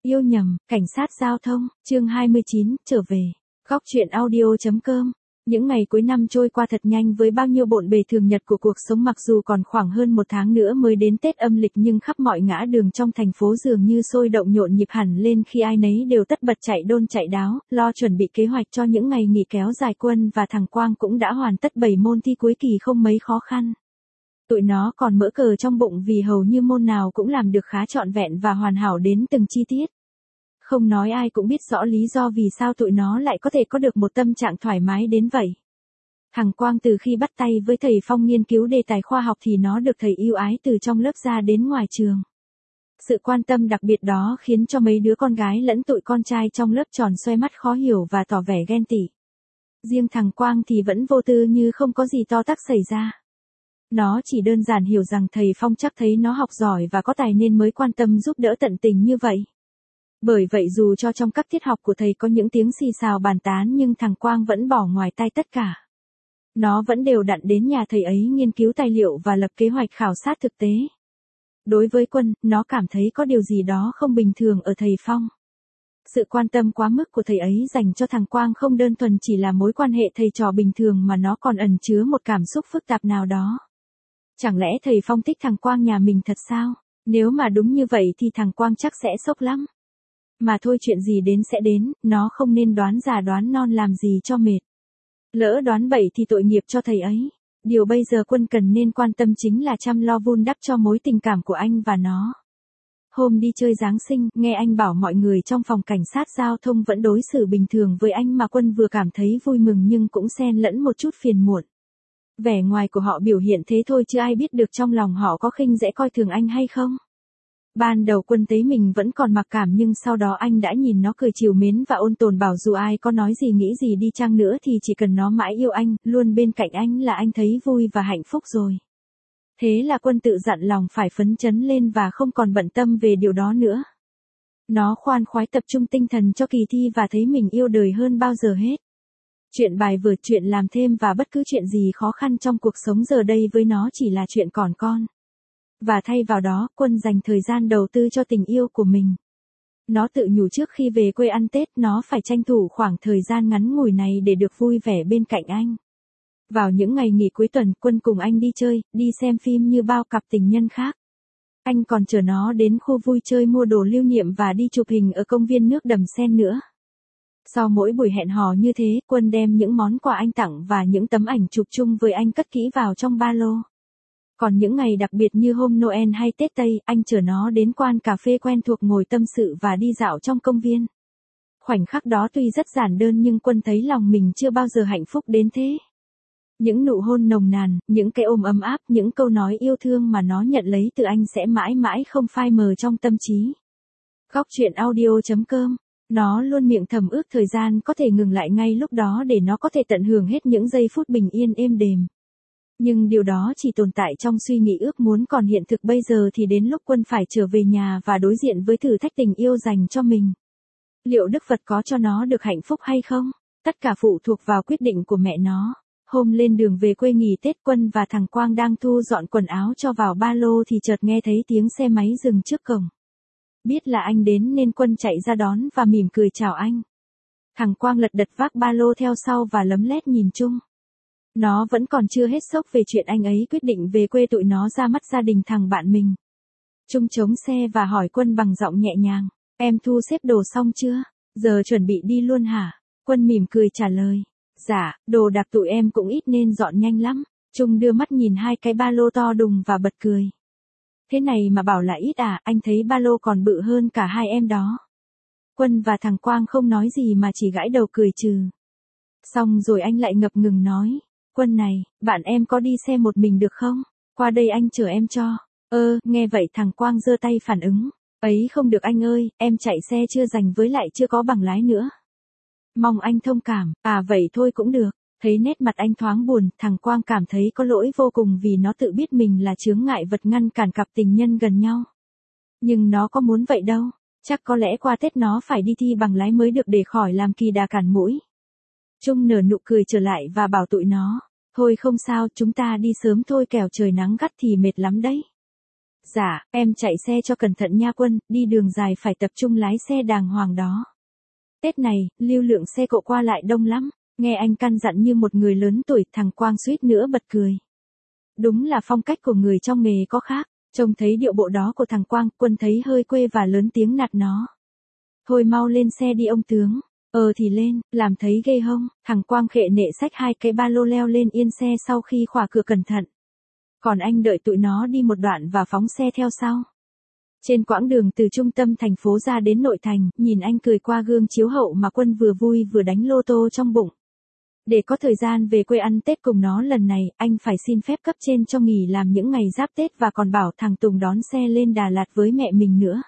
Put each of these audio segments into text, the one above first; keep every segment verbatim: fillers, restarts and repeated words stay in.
Yêu nhầm, cảnh sát giao thông, chương hai mươi chín, trở về. Góc truyện audio.com. Những ngày cuối năm trôi qua thật nhanh với bao nhiêu bộn bề thường nhật của cuộc sống, mặc dù còn khoảng hơn một tháng nữa mới đến Tết âm lịch nhưng khắp mọi ngã đường trong thành phố dường như sôi động nhộn nhịp hẳn lên khi ai nấy đều tất bật chạy đôn chạy đáo, lo chuẩn bị kế hoạch cho những ngày nghỉ kéo dài. Quân và thằng Quang cũng đã hoàn tất bảy môn thi cuối kỳ không mấy khó khăn. Tụi nó còn mỡ cờ trong bụng vì hầu như môn nào cũng làm được khá trọn vẹn và hoàn hảo đến từng chi tiết. Không nói ai cũng biết rõ lý do vì sao tụi nó lại có thể có được một tâm trạng thoải mái đến vậy. Thằng Quang từ khi bắt tay với thầy Phong nghiên cứu đề tài khoa học thì nó được thầy yêu ái từ trong lớp ra đến ngoài trường. Sự quan tâm đặc biệt đó khiến cho mấy đứa con gái lẫn tụi con trai trong lớp tròn xoe mắt khó hiểu và tỏ vẻ ghen tị. Riêng thằng Quang thì vẫn vô tư như không có gì to tát xảy ra. Nó chỉ đơn giản hiểu rằng thầy Phong chắc thấy nó học giỏi và có tài nên mới quan tâm giúp đỡ tận tình như vậy. Bởi vậy dù cho trong các tiết học của thầy có những tiếng xì xào bàn tán nhưng thằng Quang vẫn bỏ ngoài tai tất cả. Nó vẫn đều đặn đến nhà thầy ấy nghiên cứu tài liệu và lập kế hoạch khảo sát thực tế. Đối với Quân, nó cảm thấy có điều gì đó không bình thường ở thầy Phong. Sự quan tâm quá mức của thầy ấy dành cho thằng Quang không đơn thuần chỉ là mối quan hệ thầy trò bình thường mà nó còn ẩn chứa một cảm xúc phức tạp nào đó. Chẳng lẽ thầy Phong thích thằng Quang nhà mình thật sao? Nếu mà đúng như vậy thì thằng Quang chắc sẽ sốc lắm. Mà thôi, chuyện gì đến sẽ đến, nó không nên đoán già đoán non làm gì cho mệt. Lỡ đoán bậy thì tội nghiệp cho thầy ấy. Điều bây giờ Quân cần nên quan tâm chính là chăm lo vun đắp cho mối tình cảm của anh và nó. Hôm đi chơi Giáng sinh, nghe anh bảo mọi người trong phòng cảnh sát giao thông vẫn đối xử bình thường với anh mà Quân vừa cảm thấy vui mừng nhưng cũng xen lẫn một chút phiền muộn. Vẻ ngoài của họ biểu hiện thế thôi chứ ai biết được trong lòng họ có khinh dễ coi thường anh hay không. Ban đầu Quân thấy mình vẫn còn mặc cảm nhưng sau đó anh đã nhìn nó cười trìu mến và ôn tồn bảo dù ai có nói gì nghĩ gì đi chăng nữa thì chỉ cần nó mãi yêu anh, luôn bên cạnh anh là anh thấy vui và hạnh phúc rồi. Thế là Quân tự dặn lòng phải phấn chấn lên và không còn bận tâm về điều đó nữa. Nó khoan khoái tập trung tinh thần cho kỳ thi và thấy mình yêu đời hơn bao giờ hết. Chuyện bài vở, chuyện làm thêm và bất cứ chuyện gì khó khăn trong cuộc sống giờ đây với nó chỉ là chuyện còn con. Và thay vào đó, Quân dành thời gian đầu tư cho tình yêu của mình. Nó tự nhủ trước khi về quê ăn Tết nó phải tranh thủ khoảng thời gian ngắn ngủi này để được vui vẻ bên cạnh anh. Vào những ngày nghỉ cuối tuần, Quân cùng anh đi chơi, đi xem phim như bao cặp tình nhân khác. Anh còn chở nó đến khu vui chơi mua đồ lưu niệm và đi chụp hình ở công viên nước Đầm Sen nữa. Sau mỗi buổi hẹn hò như thế, Quân đem những món quà anh tặng và những tấm ảnh chụp chung với anh cất kỹ vào trong ba lô. Còn những ngày đặc biệt như hôm Noel hay Tết Tây, anh chở nó đến quán cà phê quen thuộc ngồi tâm sự và đi dạo trong công viên. Khoảnh khắc đó tuy rất giản đơn nhưng Quân thấy lòng mình chưa bao giờ hạnh phúc đến thế. Những nụ hôn nồng nàn, những cái ôm ấm áp, những câu nói yêu thương mà nó nhận lấy từ anh sẽ mãi mãi không phai mờ trong tâm trí. Góc truyện audio.com. Nó luôn miệng thầm ước thời gian có thể ngừng lại ngay lúc đó để nó có thể tận hưởng hết những giây phút bình yên êm đềm. Nhưng điều đó chỉ tồn tại trong suy nghĩ ước muốn, còn hiện thực bây giờ thì đến lúc Quân phải trở về nhà và đối diện với thử thách tình yêu dành cho mình. Liệu Đức Phật có cho nó được hạnh phúc hay không? Tất cả phụ thuộc vào quyết định của mẹ nó. Hôm lên đường về quê nghỉ Tết, Quân và thằng Quang đang thu dọn quần áo cho vào ba lô thì chợt nghe thấy tiếng xe máy dừng trước cổng. Biết là anh đến nên Quân chạy ra đón và mỉm cười chào anh. Thằng Quang lật đật vác ba lô theo sau và lấm lét nhìn chung. Nó vẫn còn chưa hết sốc về chuyện anh ấy quyết định về quê tụi nó ra mắt gia đình thằng bạn mình. Trung chống xe và hỏi Quân bằng giọng nhẹ nhàng, em thu xếp đồ xong chưa? Giờ chuẩn bị đi luôn hả? Quân mỉm cười trả lời, dạ, đồ đạc tụi em cũng ít nên dọn nhanh lắm. Trung đưa mắt nhìn hai cái ba lô to đùng và bật cười. Thế này mà bảo là ít à, anh thấy ba lô còn bự hơn cả hai em đó. Quân và thằng Quang không nói gì mà chỉ gãi đầu cười trừ. Xong rồi anh lại ngập ngừng nói, Quân này, bạn em có đi xe một mình được không? Qua đây anh chở em cho. Ơ, nghe vậy thằng Quang giơ tay phản ứng. Ấy không được anh ơi, em chạy xe chưa rành với lại chưa có bằng lái nữa. Mong anh thông cảm, à vậy thôi cũng được. Thấy nét mặt anh thoáng buồn, thằng Quang cảm thấy có lỗi vô cùng vì nó tự biết mình là chướng ngại vật ngăn cản cặp tình nhân gần nhau. Nhưng nó có muốn vậy đâu, chắc có lẽ qua Tết nó phải đi thi bằng lái mới được để khỏi làm kỳ đà cản mũi. Trung nở nụ cười trở lại và bảo tụi nó, thôi không sao, chúng ta đi sớm thôi kẻo trời nắng gắt thì mệt lắm đấy. Dạ, em chạy xe cho cẩn thận nha Quân, đi đường dài phải tập trung lái xe đàng hoàng đó. Tết này, lưu lượng xe cộ qua lại đông lắm, nghe anh căn dặn như một người lớn tuổi, thằng Quang suýt nữa bật cười. Đúng là phong cách của người trong nghề có khác, trông thấy điệu bộ đó của thằng Quang, Quân thấy hơi quê và lớn tiếng nạt nó. Thôi mau lên xe đi ông tướng. Ờ thì lên, làm thấy ghê hông, thằng Quang khệ nệ xách hai cái ba lô leo lên yên xe sau khi khóa cửa cẩn thận. Còn anh đợi tụi nó đi một đoạn và phóng xe theo sau. Trên quãng đường từ trung tâm thành phố ra đến nội thành, nhìn anh cười qua gương chiếu hậu mà Quân vừa vui vừa đánh lô tô trong bụng. Để có thời gian về quê ăn Tết cùng nó lần này, anh phải xin phép cấp trên cho nghỉ làm những ngày giáp Tết và còn bảo thằng Tùng đón xe lên Đà Lạt với mẹ mình nữa.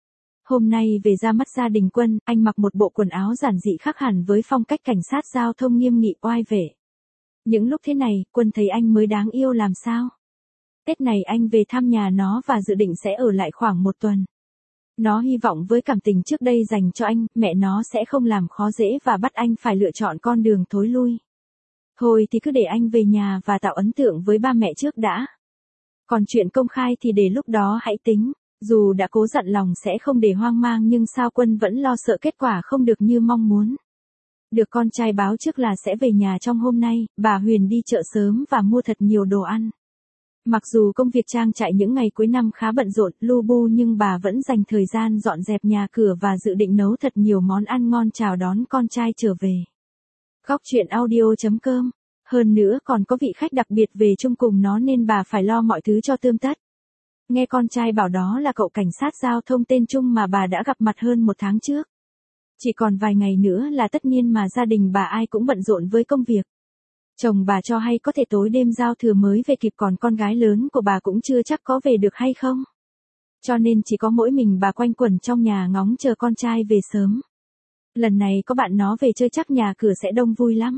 Hôm nay về ra mắt gia đình Quân, anh mặc một bộ quần áo giản dị khác hẳn với phong cách cảnh sát giao thông nghiêm nghị oai vệ. Những lúc thế này, Quân thấy anh mới đáng yêu làm sao. Tết này anh về thăm nhà nó và dự định sẽ ở lại khoảng một tuần. Nó hy vọng với cảm tình trước đây dành cho anh, mẹ nó sẽ không làm khó dễ và bắt anh phải lựa chọn con đường thối lui. Thôi thì cứ để anh về nhà và tạo ấn tượng với ba mẹ trước đã. Còn chuyện công khai thì để lúc đó hãy tính. Dù đã cố dặn lòng sẽ không để hoang mang nhưng sao Quân vẫn lo sợ kết quả không được như mong muốn. Được con trai báo trước là sẽ về nhà trong hôm nay, bà Huyền đi chợ sớm và mua thật nhiều đồ ăn. Mặc dù công việc trang trại những ngày cuối năm khá bận rộn, lu bu nhưng bà vẫn dành thời gian dọn dẹp nhà cửa và dự định nấu thật nhiều món ăn ngon chào đón con trai trở về. Góc truyện audio chấm com. Hơn nữa còn có vị khách đặc biệt về chung cùng nó nên bà phải lo mọi thứ cho tươm tất. Nghe con trai bảo đó là cậu cảnh sát giao thông tên Trung mà bà đã gặp mặt hơn một tháng trước. Chỉ còn vài ngày nữa là tất niên mà gia đình bà ai cũng bận rộn với công việc. Chồng bà cho hay có thể tối đêm giao thừa mới về kịp còn con gái lớn của bà cũng chưa chắc có về được hay không. Cho nên chỉ có mỗi mình bà quanh quẩn trong nhà ngóng chờ con trai về sớm. Lần này có bạn nó về chơi chắc nhà cửa sẽ đông vui lắm.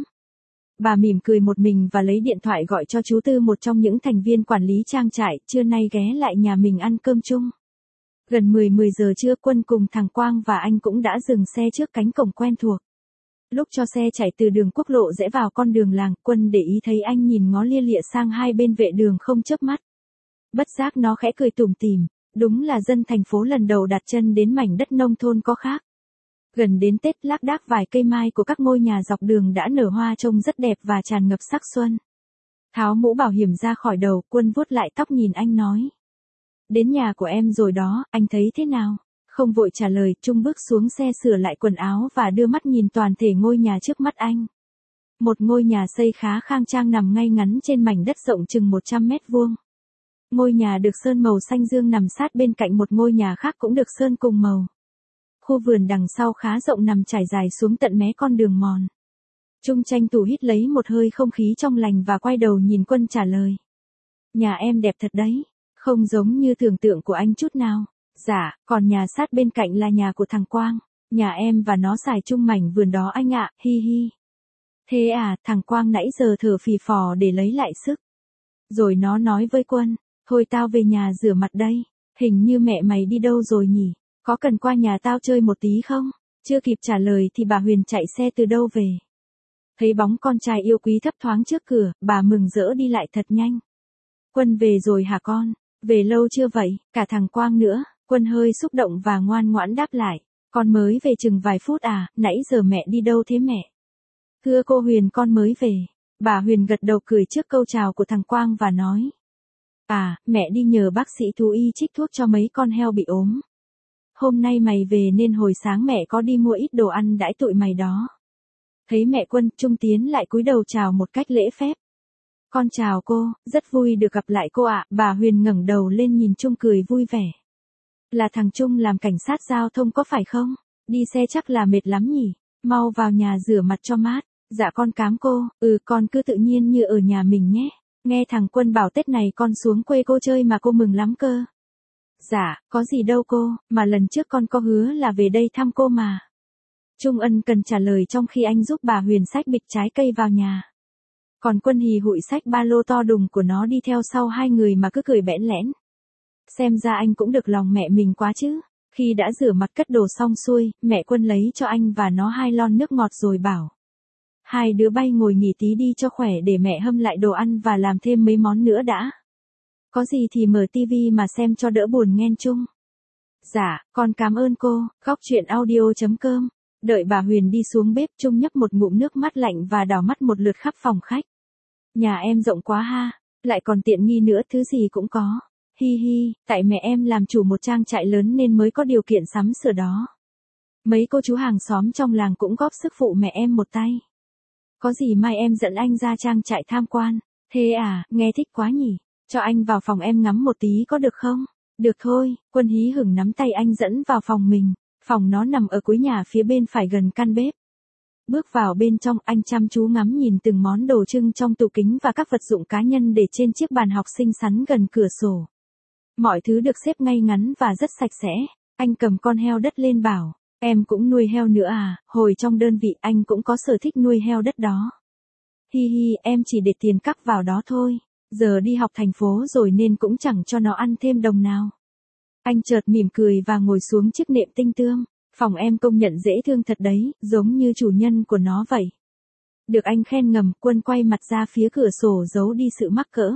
Bà mỉm cười một mình và lấy điện thoại gọi cho chú Tư một trong những thành viên quản lý trang trại, trưa nay ghé lại nhà mình ăn cơm chung. Gần mười mười giờ trưa Quân cùng thằng Quang và anh cũng đã dừng xe trước cánh cổng quen thuộc. Lúc cho xe chạy từ đường quốc lộ rẽ vào con đường làng, Quân để ý thấy anh nhìn ngó lia lịa sang hai bên vệ đường không chớp mắt. Bất giác nó khẽ cười tủm tỉm, đúng là dân thành phố lần đầu đặt chân đến mảnh đất nông thôn có khác. Gần đến Tết lác đác vài cây mai của các ngôi nhà dọc đường đã nở hoa trông rất đẹp và tràn ngập sắc xuân. Tháo mũ bảo hiểm ra khỏi đầu, Quân vuốt lại tóc nhìn anh nói. Đến nhà của em rồi đó, anh thấy thế nào? Không vội trả lời, Trung bước xuống xe sửa lại quần áo và đưa mắt nhìn toàn thể ngôi nhà trước mắt anh. Một ngôi nhà xây khá khang trang nằm ngay ngắn trên mảnh đất rộng chừng một trăm mét vuông. Ngôi nhà được sơn màu xanh dương nằm sát bên cạnh một ngôi nhà khác cũng được sơn cùng màu. Khu vườn đằng sau khá rộng nằm trải dài xuống tận mé con đường mòn. Trung tranh thủ hít lấy một hơi không khí trong lành và quay đầu nhìn Quân trả lời. Nhà em đẹp thật đấy, không giống như tưởng tượng của anh chút nào. Dạ, còn nhà sát bên cạnh là nhà của thằng Quang. Nhà em và nó xài chung mảnh vườn đó anh ạ, hi hi. Thế à, thằng Quang nãy giờ thở phì phò để lấy lại sức. Rồi nó nói với Quân, thôi tao về nhà rửa mặt đây, hình như mẹ mày đi đâu rồi nhỉ, có cần qua nhà tao chơi một tí không? Chưa kịp trả lời thì bà Huyền chạy xe từ đâu về. Thấy bóng con trai yêu quý thấp thoáng trước cửa, bà mừng rỡ đi lại thật nhanh. Quân về rồi hả con? Về lâu chưa vậy? Cả thằng Quang nữa. Quân hơi xúc động và ngoan ngoãn đáp lại. Con mới về chừng vài phút à, nãy giờ mẹ đi đâu thế mẹ? Thưa cô Huyền con mới về. Bà Huyền gật đầu cười trước câu chào của thằng Quang và nói. À, mẹ đi nhờ bác sĩ thú y trích thuốc cho mấy con heo bị ốm. Hôm nay mày về nên hồi sáng mẹ có đi mua ít đồ ăn đãi tụi mày đó. Thấy mẹ Quân, Trung tiến lại cúi đầu chào một cách lễ phép. Con chào cô, rất vui được gặp lại cô ạ. Bà Huyền ngẩng đầu lên nhìn Trung cười vui vẻ. Là thằng Trung làm cảnh sát giao thông có phải không? Đi xe chắc là mệt lắm nhỉ? Mau vào nhà rửa mặt cho mát. Dạ con cám cô, ừ con cứ tự nhiên như ở nhà mình nhé. Nghe thằng Quân bảo Tết này con xuống quê cô chơi mà cô mừng lắm cơ. Dạ, có gì đâu cô, mà lần trước con có hứa là về đây thăm cô mà. Trung ân cần trả lời trong khi anh giúp bà Huyền xách bịch trái cây vào nhà. Còn Quân hì hụi xách ba lô to đùng của nó đi theo sau hai người mà cứ cười bẽn lẽn. Xem ra anh cũng được lòng mẹ mình quá chứ. Khi đã rửa mặt cất đồ xong xuôi, mẹ Quân lấy cho anh và nó hai lon nước ngọt rồi bảo. Hai đứa bay ngồi nghỉ tí đi cho khỏe để mẹ hâm lại đồ ăn và làm thêm mấy món nữa đã. Có gì thì mở tivi mà xem cho đỡ buồn nghen chung. Dạ, con cảm ơn cô. Góc chuyện audio chấm com. Đợi bà Huyền đi xuống bếp, Trung nhấp một ngụm nước mắt lạnh và đảo mắt một lượt khắp phòng khách. Nhà em rộng quá ha, lại còn tiện nghi nữa, thứ gì cũng có. Hi hi, tại mẹ em làm chủ một trang trại lớn nên mới có điều kiện sắm sửa đó. Mấy cô chú hàng xóm trong làng cũng góp sức phụ mẹ em một tay. Có gì mai em dẫn anh ra trang trại tham quan. Thế à, nghe thích quá nhỉ. Cho anh vào phòng em ngắm một tí có được không? Được thôi, Quân hí hửng nắm tay anh dẫn vào phòng mình. Phòng nó nằm ở cuối nhà phía bên phải gần căn bếp. Bước vào bên trong, anh chăm chú ngắm nhìn từng món đồ trưng trong tủ kính và các vật dụng cá nhân để trên chiếc bàn học xinh xắn gần cửa sổ. Mọi thứ được xếp ngay ngắn và rất sạch sẽ. Anh cầm con heo đất lên bảo, em cũng nuôi heo nữa à, hồi trong đơn vị anh cũng có sở thích nuôi heo đất đó. Hi hi, em chỉ để tiền cắp vào đó thôi, giờ đi học thành phố rồi nên cũng chẳng cho nó ăn thêm đồng nào. Anh chợt mỉm cười và ngồi xuống chiếc nệm tinh tươm. Phòng em công nhận dễ thương thật đấy, giống như chủ nhân của nó vậy. Được anh khen ngầm, Quân quay mặt ra phía cửa sổ giấu đi sự mắc cỡ.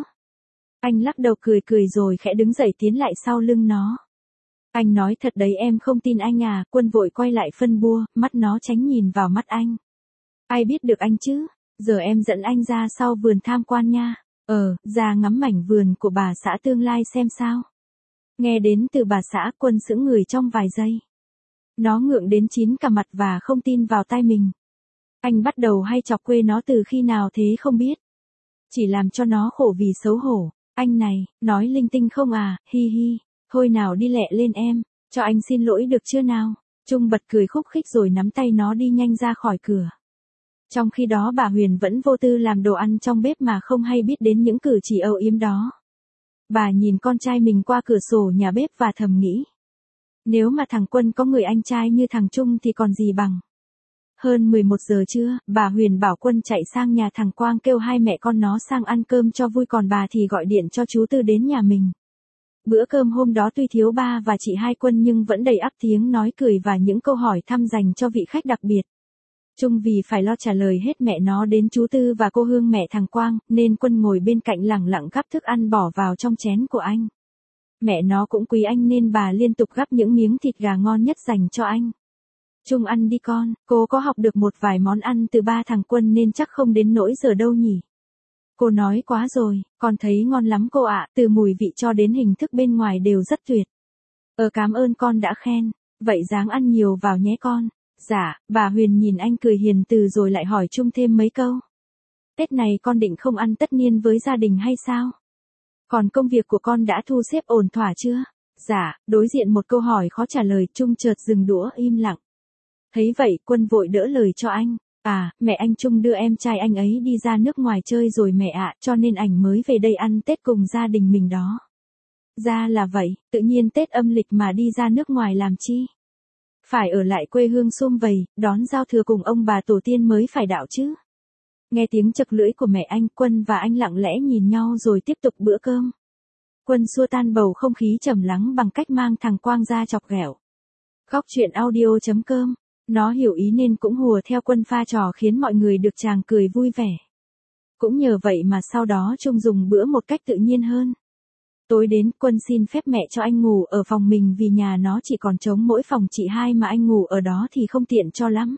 Anh lắc đầu cười cười rồi khẽ đứng dậy tiến lại sau lưng nó. Anh nói thật đấy, em không tin anh à. Quân vội quay lại phân bua, mắt nó tránh nhìn vào mắt anh. Ai biết được anh chứ, giờ em dẫn anh ra sau vườn tham quan nha. Ờ, ra ngắm mảnh vườn của bà xã tương lai xem sao. Nghe đến từ bà xã, Quân sững người trong vài giây. Nó ngượng đến chín cả mặt và không tin vào tai mình. Anh bắt đầu hay chọc quê nó từ khi nào thế không biết. Chỉ làm cho nó khổ vì xấu hổ. Anh này, nói linh tinh không à, hi hi. Thôi nào đi lẹ lên em, cho anh xin lỗi được chưa nào. Trung bật cười khúc khích rồi nắm tay nó đi nhanh ra khỏi cửa. Trong khi đó bà Huyền vẫn vô tư làm đồ ăn trong bếp mà không hay biết đến những cử chỉ âu yếm đó. Bà nhìn con trai mình qua cửa sổ nhà bếp và thầm nghĩ. Nếu mà thằng Quân có người anh trai như thằng Trung thì còn gì bằng. Hơn mười một giờ trưa, bà Huyền bảo Quân chạy sang nhà thằng Quang kêu hai mẹ con nó sang ăn cơm cho vui, còn bà thì gọi điện cho chú Tư đến nhà mình. Bữa cơm hôm đó tuy thiếu ba và chị hai Quân nhưng vẫn đầy ắp tiếng nói cười và những câu hỏi thăm dành cho vị khách đặc biệt. Trung vì phải lo trả lời hết mẹ nó đến chú Tư và cô Hương mẹ thằng Quang, nên Quân ngồi bên cạnh lẳng lặng gắp thức ăn bỏ vào trong chén của anh. Mẹ nó cũng quý anh nên bà liên tục gắp những miếng thịt gà ngon nhất dành cho anh. Trung ăn đi con, cô có học được một vài món ăn từ ba thằng Quân nên chắc không đến nỗi giờ đâu nhỉ. Cô nói quá rồi, con thấy ngon lắm cô ạ, từ mùi vị cho đến hình thức bên ngoài đều rất tuyệt. Ờ cảm ơn con đã khen, vậy ráng ăn nhiều vào nhé con. Dạ, bà Huyền nhìn anh cười hiền từ rồi lại hỏi Trung thêm mấy câu. Tết này con định không ăn tất niên với gia đình hay sao? Còn công việc của con đã thu xếp ổn thỏa chưa? Dạ, đối diện một câu hỏi khó trả lời, Trung chợt dừng đũa im lặng. Thấy vậy, Quân vội đỡ lời cho anh. À, mẹ anh Trung đưa em trai anh ấy đi ra nước ngoài chơi rồi mẹ ạ, cho nên ảnh mới về đây ăn Tết cùng gia đình mình đó. Ra là vậy, tự nhiên Tết âm lịch mà đi ra nước ngoài làm chi? Phải ở lại quê hương sum vầy, đón giao thừa cùng ông bà tổ tiên mới phải đạo chứ. Nghe tiếng chật lưỡi của mẹ anh, Quân và anh lặng lẽ nhìn nhau rồi tiếp tục bữa cơm. Quân xua tan bầu không khí trầm lắng bằng cách mang thằng Quang ra chọc ghẹo. Góc chuyện audio chấm com. Nó hiểu ý nên cũng hùa theo Quân pha trò khiến mọi người được chàng cười vui vẻ. Cũng nhờ vậy mà sau đó Trung dùng bữa một cách tự nhiên hơn. Tối đến, Quân xin phép mẹ cho anh ngủ ở phòng mình vì nhà nó chỉ còn trống mỗi phòng chị hai mà anh ngủ ở đó thì không tiện cho lắm.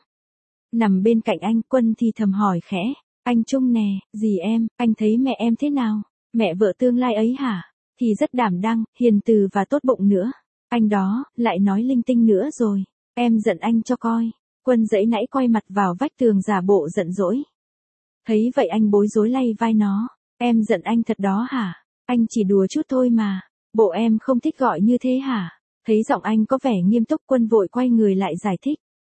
Nằm bên cạnh anh, Quân thì thầm hỏi khẽ, anh Trung nè, dì em, anh thấy mẹ em thế nào? Mẹ vợ tương lai ấy hả? Thì rất đảm đang, hiền từ và tốt bụng nữa. Anh đó, lại nói linh tinh nữa rồi. Em giận anh cho coi. Quân giãy nãy quay mặt vào vách tường giả bộ giận dỗi. Thấy vậy anh bối rối lay vai nó. Em giận anh thật đó hả? Anh chỉ đùa chút thôi mà. Bộ em không thích gọi như thế hả? Thấy giọng anh có vẻ nghiêm túc, Quân vội quay người lại giải thích.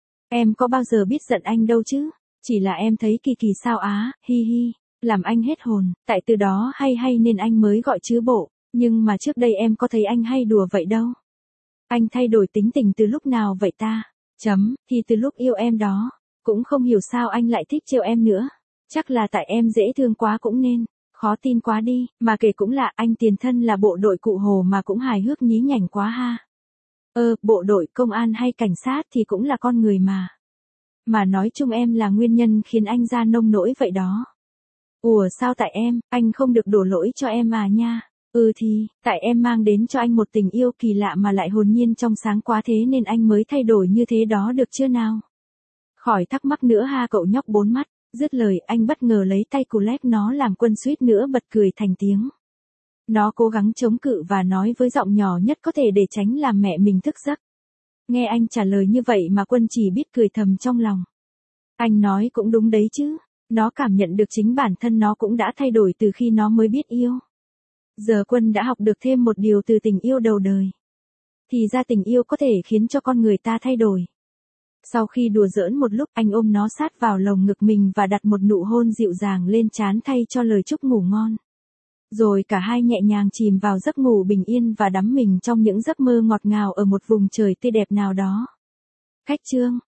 Em có bao giờ biết giận anh đâu chứ? Chỉ là em thấy kỳ kỳ sao á, hi hi. Làm anh hết hồn, tại từ đó hay hay nên anh mới gọi chứ bộ. Nhưng mà trước đây em có thấy anh hay đùa vậy đâu. Anh thay đổi tính tình từ lúc nào vậy ta? Chấm, thì từ lúc yêu em đó. Cũng không hiểu sao anh lại thích trêu em nữa. Chắc là tại em dễ thương quá cũng nên. Khó tin quá đi, mà kể cũng lạ, anh tiền thân là bộ đội cụ Hồ mà cũng hài hước nhí nhảnh quá ha. Ờ, bộ đội, công an hay cảnh sát thì cũng là con người mà. Mà nói chung em là nguyên nhân khiến anh ra nông nỗi vậy đó. Ủa sao tại em, anh không được đổ lỗi cho em à nha. Ừ thì, tại em mang đến cho anh một tình yêu kỳ lạ mà lại hồn nhiên trong sáng quá thế nên anh mới thay đổi như thế đó được chưa nào? Khỏi thắc mắc nữa ha cậu nhóc bốn mắt, dứt lời anh bất ngờ lấy tay cù lét nó làm Quân suýt nữa bật cười thành tiếng. Nó cố gắng chống cự và nói với giọng nhỏ nhất có thể để tránh làm mẹ mình thức giấc. Nghe anh trả lời như vậy mà Quân chỉ biết cười thầm trong lòng. Anh nói cũng đúng đấy chứ, nó cảm nhận được chính bản thân nó cũng đã thay đổi từ khi nó mới biết yêu. Giờ Quân đã học được thêm một điều từ tình yêu đầu đời. Thì ra tình yêu có thể khiến cho con người ta thay đổi. Sau khi đùa giỡn một lúc anh ôm nó sát vào lồng ngực mình và đặt một nụ hôn dịu dàng lên trán thay cho lời chúc ngủ ngon. Rồi cả hai nhẹ nhàng chìm vào giấc ngủ bình yên và đắm mình trong những giấc mơ ngọt ngào ở một vùng trời tươi đẹp nào đó. Khách chương